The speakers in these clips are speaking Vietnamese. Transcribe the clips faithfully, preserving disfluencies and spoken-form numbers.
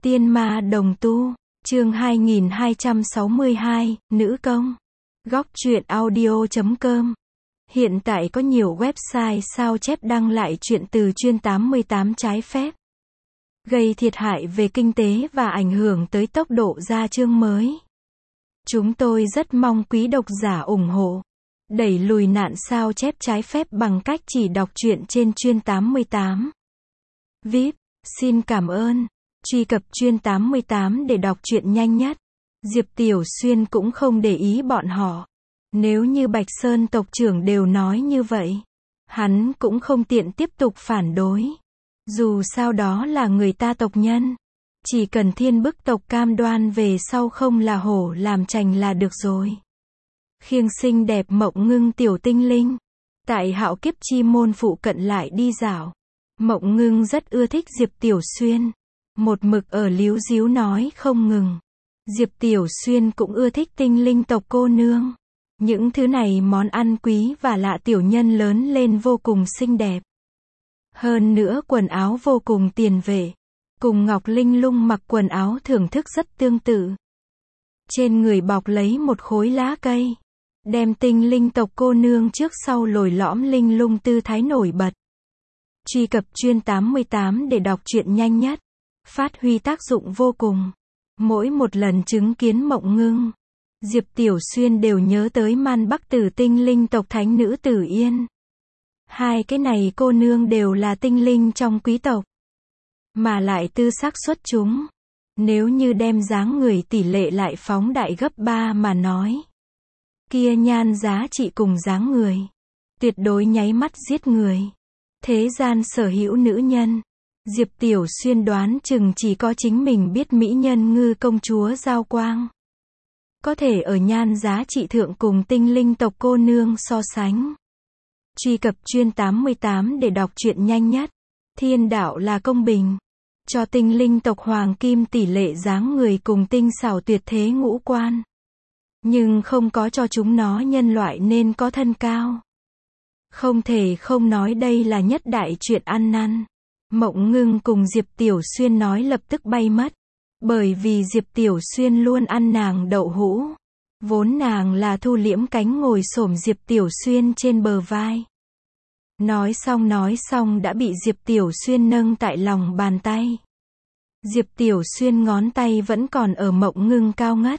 Tiên ma đồng tu, chương hai nghìn hai trăm sáu mươi hai, nữ công. Góc truyện audio chấm com. Hiện tại có nhiều website sao chép đăng lại chuyện từ chuyên tám mươi tám trái phép, gây thiệt hại về kinh tế và ảnh hưởng tới tốc độ ra chương mới. Chúng tôi rất mong quý độc giả ủng hộ, đẩy lùi nạn sao chép trái phép bằng cách chỉ đọc truyện trên chuyên tám mươi tám. vê i pê, xin cảm ơn. Truy cập chuyên tám mươi tám để đọc truyện nhanh nhất. Diệp Tiểu Xuyên cũng không để ý bọn họ. Nếu như Bạch Sơn tộc trưởng đều nói như vậy, hắn cũng không tiện tiếp tục phản đối. Dù sao đó là người ta tộc nhân. Chỉ cần Thiên Bức tộc cam đoan về sau không là hổ làm chành là được rồi. Khiêng xinh đẹp Mộng Ngưng tiểu tinh linh. Tại Hạo Kiếp Chi môn phụ cận lại đi dạo. Mộng Ngưng rất ưa thích Diệp Tiểu Xuyên. Một mực ở líu díu nói không ngừng. Diệp Tiểu Xuyên cũng ưa thích tinh linh tộc cô nương. Những thứ này món ăn quý và lạ tiểu nhân lớn lên vô cùng xinh đẹp. Hơn nữa quần áo vô cùng tiền vệ. Cùng Ngọc Linh Lung mặc quần áo thưởng thức rất tương tự. Trên người bọc lấy một khối lá cây. Đem tinh linh tộc cô nương trước sau lồi lõm linh lung tư thái nổi bật. Truy cập chuyên tám mươi tám để đọc truyện nhanh nhất. Phát huy tác dụng vô cùng. Mỗi một lần chứng kiến Mộng Ngưng, Diệp Tiểu Xuyên đều nhớ tới Man Bắc Tử tinh linh tộc thánh nữ Tử Yên. Hai cái này cô nương đều là tinh linh trong quý tộc, mà lại tư sắc xuất chúng. Nếu như đem dáng người tỷ lệ lại phóng đại gấp ba mà nói, kia nhan giá trị cùng dáng người, tuyệt đối nháy mắt giết người. Thế gian sở hữu nữ nhân, Diệp Tiểu Xuyên đoán chừng chỉ có chính mình biết mỹ nhân Ngư công chúa Giao Quang có thể ở nhan giá trị thượng cùng tinh linh tộc cô nương so sánh. Truy cập chuyên tám mươi tám để đọc truyện nhanh nhất. Thiên đạo là công bình, cho tinh linh tộc hoàng kim tỷ lệ dáng người cùng tinh xảo tuyệt thế ngũ quan, nhưng không có cho chúng nó nhân loại nên có thân cao. Không thể không nói đây là nhất đại chuyện ăn năn. Mộng Ngưng cùng Diệp Tiểu Xuyên nói lập tức bay mất. Bởi vì Diệp Tiểu Xuyên luôn ăn nàng đậu hũ. Vốn nàng là thu liễm cánh ngồi xổm Diệp Tiểu Xuyên trên bờ vai. Nói xong nói xong đã bị Diệp Tiểu Xuyên nâng tại lòng bàn tay. Diệp Tiểu Xuyên ngón tay vẫn còn ở Mộng Ngưng cao ngất.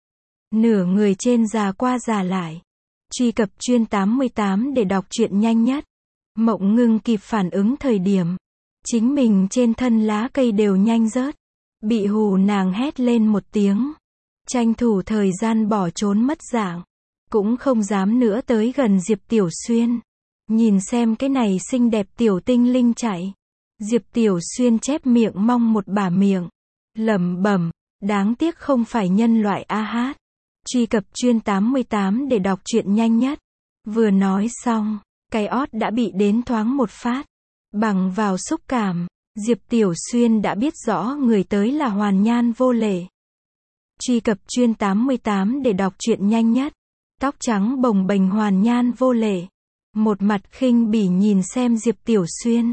Nửa người trên già qua già lại. Truy cập chuyên tám mươi tám để đọc truyện nhanh nhất. Mộng Ngưng kịp phản ứng thời điểm chính mình trên thân lá cây đều nhanh rớt. Bị hù nàng hét lên một tiếng. Tranh thủ thời gian bỏ trốn mất dạng. Cũng không dám nữa tới gần Diệp Tiểu Xuyên. Nhìn xem cái này xinh đẹp tiểu tinh linh chạy. Diệp Tiểu Xuyên chép miệng mong một bả miệng. Lẩm bẩm, đáng tiếc không phải nhân loại a hát. Truy cập chuyên tám mươi tám để đọc truyện nhanh nhất. Vừa nói xong, cái ót đã bị đến thoáng một phát. Bằng vào xúc cảm, Diệp Tiểu Xuyên đã biết rõ người tới là Hoàn Nhan Vô Lệ. Truy cập chuyên tám mươi tám để đọc truyện nhanh nhất. Tóc trắng bồng bềnh Hoàn Nhan Vô Lệ. Một mặt khinh bỉ nhìn xem Diệp Tiểu Xuyên.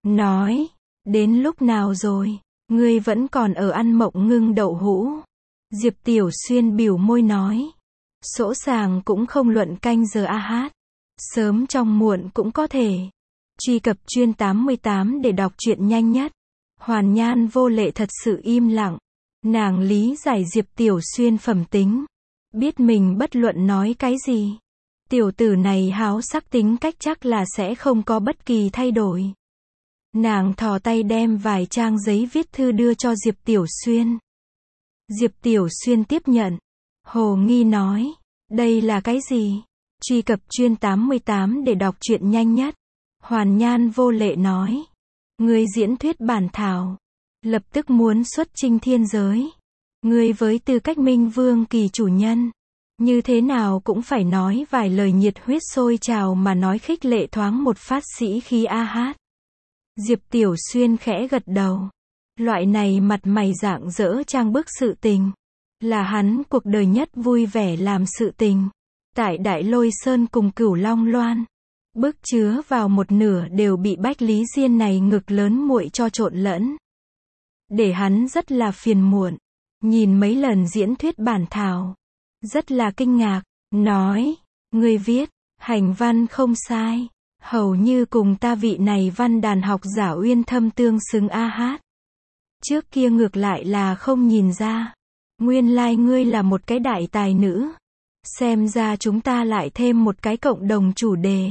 Nói, đến lúc nào rồi, ngươi vẫn còn ở ăn Mộng Ngưng đậu hũ. Diệp Tiểu Xuyên bĩu môi nói. Sỗ sàng cũng không luận canh giờ a hát. Sớm trong muộn cũng có thể. Truy cập chuyên tám mươi tám để đọc truyện nhanh nhất. Hoàn Nhan Vô Lệ thật sự im lặng. Nàng lý giải Diệp Tiểu Xuyên phẩm tính. Biết mình bất luận nói cái gì, tiểu tử này háo sắc tính cách chắc là sẽ không có bất kỳ thay đổi. Nàng thò tay đem vài trang giấy viết thư đưa cho Diệp Tiểu Xuyên. Diệp Tiểu Xuyên tiếp nhận. Hồ nghi nói. Đây là cái gì? Truy cập chuyên tám mươi tám để đọc truyện nhanh nhất. Hoàn Nhan Vô Lệ nói. Ngươi diễn thuyết bản thảo. Lập tức muốn xuất chinh thiên giới. Ngươi với tư cách Minh Vương kỳ chủ nhân. Như thế nào cũng phải nói vài lời nhiệt huyết sôi trào mà nói khích lệ thoáng một phát sĩ khí a hát. Diệp Tiểu Xuyên khẽ gật đầu. Loại này mặt mày rạng rỡ trang bức sự tình. Là hắn cuộc đời nhất vui vẻ làm sự tình. Tại Đại Lôi Sơn cùng Cửu Long Loan. Bức chứa vào một nửa đều bị Bách Lý Diên này ngực lớn muội cho trộn lẫn. để hắn rất là phiền muộn. Nhìn mấy lần diễn thuyết bản thảo, rất là kinh ngạc, nói, ngươi viết, hành văn không sai, hầu như cùng ta vị này văn đàn học giả uyên thâm tương xứng a hát. Trước kia ngược lại là không nhìn ra, nguyên lai ngươi là một cái đại tài nữ. Xem ra chúng ta lại thêm một cái cộng đồng chủ đề.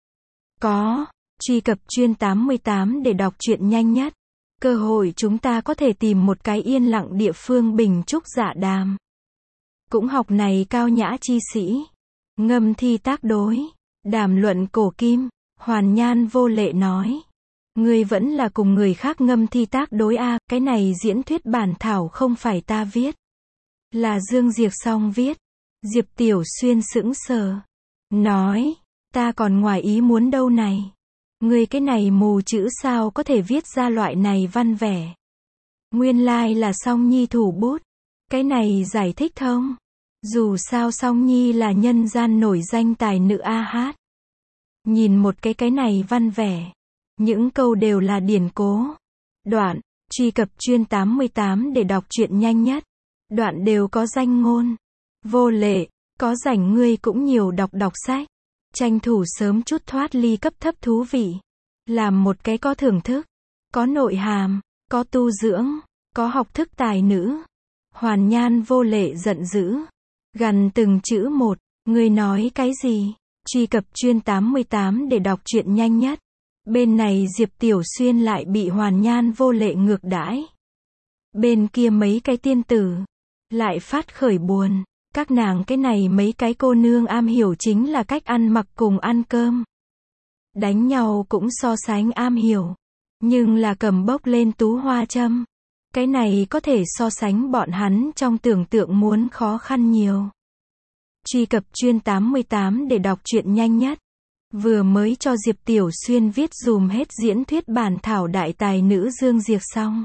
Có, truy cập chuyên tám mươi tám để đọc truyện nhanh nhất. Cơ hội chúng ta có thể tìm một cái yên lặng địa phương bình trúc dạ đàm. Cũng học này cao nhã chi sĩ. Ngâm thi tác đối. Đàm luận cổ kim. Hoàn Nhan vô lệ nói. Ngươi vẫn là cùng người khác ngâm thi tác đối a, cái này diễn thuyết bản thảo không phải ta viết. Là Dương Diệc Song viết. Diệp Tiểu Xuyên sững sờ. Nói. Ta còn ngoài ý muốn đâu này. Ngươi cái này mù chữ sao có thể viết ra loại này văn vẻ. Nguyên lai là Song Nhi thủ bút. Cái này giải thích thông. Dù sao Song Nhi là nhân gian nổi danh tài nữ a hát. Nhìn một cái cái này văn vẻ. Những câu đều là điển cố. Đoạn, truy cập chuyên tám mươi tám để đọc truyện nhanh nhất. Đoạn đều có danh ngôn. Vô lệ, có rảnh ngươi cũng nhiều đọc đọc sách. Tranh thủ sớm chút thoát ly cấp thấp thú vị. Làm một cái có thưởng thức, có nội hàm, có tu dưỡng, có học thức tài nữ. Hoàn Nhan vô lệ giận dữ. Gằn từng chữ một, ngươi nói cái gì? Truy cập chuyên tám mươi tám để đọc truyện nhanh nhất. Bên này Diệp Tiểu Xuyên lại bị Hoàn Nhan vô lệ ngược đãi. Bên kia mấy cái tiên tử lại phát khởi buồn. Các nàng cái này mấy cái cô nương am hiểu chính là cách ăn mặc cùng ăn cơm. Đánh nhau cũng so sánh am hiểu. Nhưng là cầm bốc lên tú hoa châm. Cái này có thể so sánh bọn hắn trong tưởng tượng muốn khó khăn nhiều. Truy cập chuyên tám mươi tám để đọc truyện nhanh nhất. Vừa mới cho Diệp Tiểu Xuyên viết dùm hết diễn thuyết bản thảo đại tài nữ Dương Diệc xong.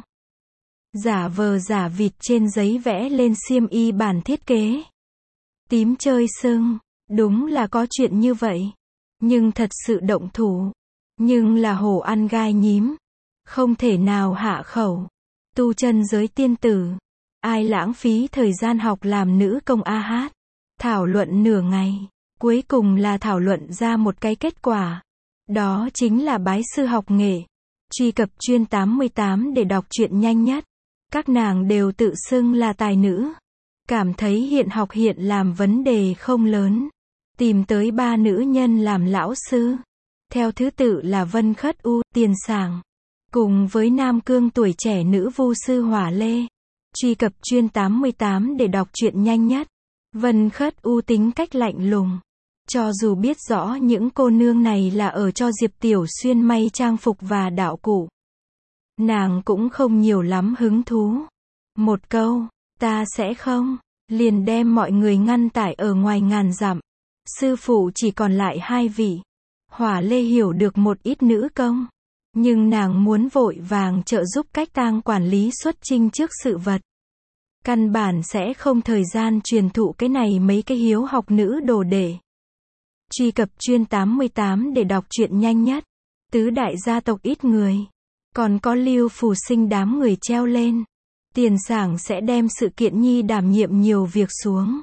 Giả vờ giả vịt trên giấy vẽ lên xiêm y bản thiết kế. Tím chơi sưng, đúng là có chuyện như vậy. Nhưng thật sự động thủ. Nhưng là hổ ăn gai nhím. Không thể nào hạ khẩu. Tu chân giới tiên tử. Ai lãng phí thời gian học làm nữ công a hát. Thảo luận nửa ngày. Cuối cùng là thảo luận ra một cái kết quả. Đó chính là bái sư học nghệ. Truy cập chuyên tám mươi tám để đọc truyện nhanh nhất. Các nàng đều tự xưng là tài nữ. Cảm thấy hiện học hiện làm vấn đề không lớn. Tìm tới ba nữ nhân làm lão sư. Theo thứ tự là Vân Khất U, Tiền Sảng. Cùng với Nam Cương tuổi trẻ nữ vu sư Hỏa Lê. Truy cập chuyên tám mươi tám để đọc truyện nhanh nhất. Vân Khất U tính cách lạnh lùng. Cho dù biết rõ những cô nương này là ở cho Diệp Tiểu Xuyên may trang phục và đạo cụ. Nàng cũng không nhiều lắm hứng thú. Một câu, ta sẽ không, liền đem mọi người ngăn tải ở ngoài ngàn dặm. Sư phụ chỉ còn lại hai vị. Hỏa Lê hiểu được một ít nữ công. Nhưng nàng muốn vội vàng trợ giúp cách tang quản lý xuất chinh trước sự vật. Căn bản sẽ không thời gian truyền thụ cái này mấy cái hiếu học nữ đồ đệ. Truy cập chuyên tám mươi tám để đọc truyện nhanh nhất. Tứ đại gia tộc ít người. Còn có Lưu Phù Sinh đám người treo lên. Tiền Sảng sẽ đem sự kiện nhi đảm nhiệm nhiều việc xuống.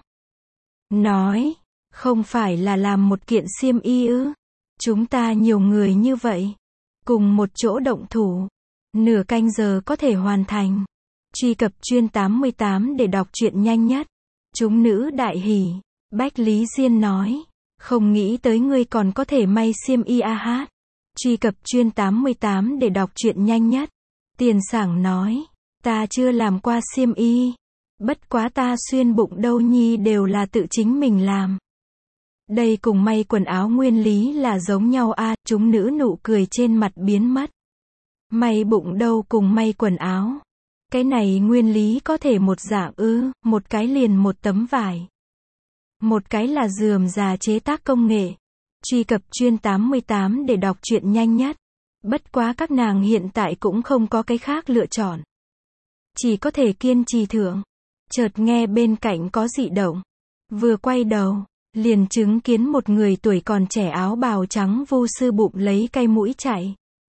Nói, không phải là làm một kiện xiêm y ư. Chúng ta nhiều người như vậy. Cùng một chỗ động thủ. Nửa canh giờ có thể hoàn thành. Truy cập chuyên tám mươi tám để đọc truyện nhanh nhất. Chúng nữ đại hỉ. Bách Lý Diên nói. Không nghĩ tới ngươi còn có thể may xiêm y a hát. Truy cập chuyên tám mươi tám để đọc truyện nhanh nhất. Tiền Sảng nói. Ta chưa làm qua xiêm y. Bất quá ta xuyên bụng đâu nhi đều là tự chính mình làm. Đây cùng may quần áo nguyên lý là giống nhau a à, chúng nữ nụ cười trên mặt biến mất. May bụng đâu cùng may quần áo. Cái này nguyên lý có thể một dạng ư, một cái liền một tấm vải. Một cái là rườm rà chế tác công nghệ. Truy cập chuyên tám mươi tám để đọc truyện nhanh nhất. Bất quá các nàng hiện tại cũng không có cái khác lựa chọn. Chỉ có thể kiên trì thưởng. Chợt nghe bên cạnh có dị động. Vừa quay đầu, liền chứng kiến một người tuổi còn trẻ áo bào trắng vu sư bụng lấy cây mũi chạy.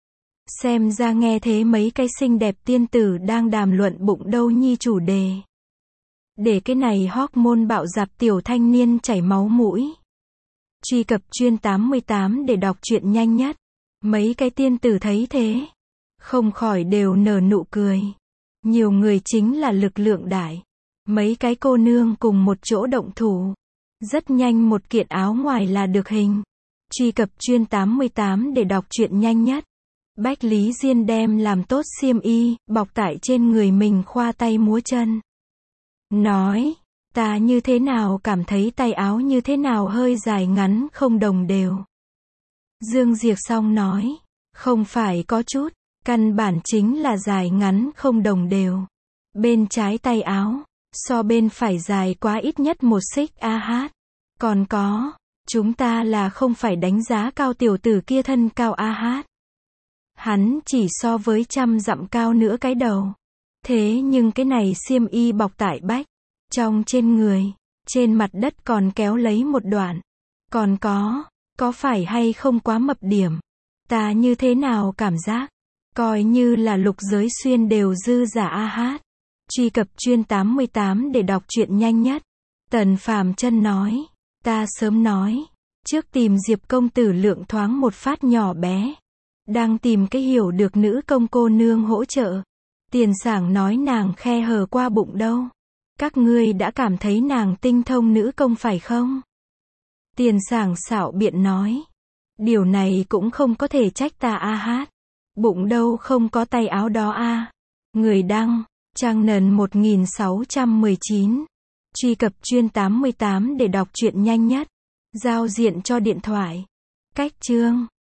Xem ra nghe thế mấy cái xinh đẹp tiên tử đang đàm luận bụng đâu nhi chủ đề. Để cái này hormone bạo dạp tiểu thanh niên chảy máu mũi. Truy cập chuyên tám mươi tám để đọc truyện nhanh nhất. Mấy cái tiên tử thấy thế, không khỏi đều nở nụ cười. Nhiều người chính là lực lượng đại. Mấy cái cô nương cùng một chỗ động thủ. Rất nhanh một kiện áo ngoài là được hình. Truy cập chuyên tám mươi tám để đọc truyện nhanh nhất. Bách Lý Diên đem làm tốt xiêm y, bọc tại trên người mình khoa tay múa chân. Nói, ta như thế nào cảm thấy tay áo như thế nào hơi dài ngắn không đồng đều. Dương Diệc Song nói, không phải có chút, căn bản chính là dài ngắn không đồng đều. Bên trái tay áo, so bên phải dài quá ít nhất một xích a hát. Còn có, chúng ta là không phải đánh giá cao tiểu tử kia thân cao a hát. Hắn chỉ so với trăm dặm cao nữa cái đầu. Thế nhưng cái này xiêm y bọc tại bách, trong trên người, trên mặt đất còn kéo lấy một đoạn. Còn có, có phải hay không quá mập điểm? Ta như thế nào cảm giác? Coi như là lục giới xuyên đều dư giả a hát. Truy cập chuyên tám mươi tám để đọc truyện nhanh nhất. Tần Phàm Chân nói, ta sớm nói, trước tìm Diệp công tử lượng thoáng một phát nhỏ bé. Đang tìm cái hiểu được nữ công cô nương hỗ trợ. Tiền Sảng nói nàng khe hở qua bụng đâu. Các ngươi đã cảm thấy nàng tinh thông nữ công phải không? Tiền Sảng xảo biện nói, điều này cũng không có thể trách ta a hát. Bụng đâu không có tay áo đó a. Người đăng, trang nền một nghìn sáu trăm mười chín. Truy cập chuyên tám mươi tám để đọc truyện nhanh nhất. Giao diện cho điện thoại. Cách chương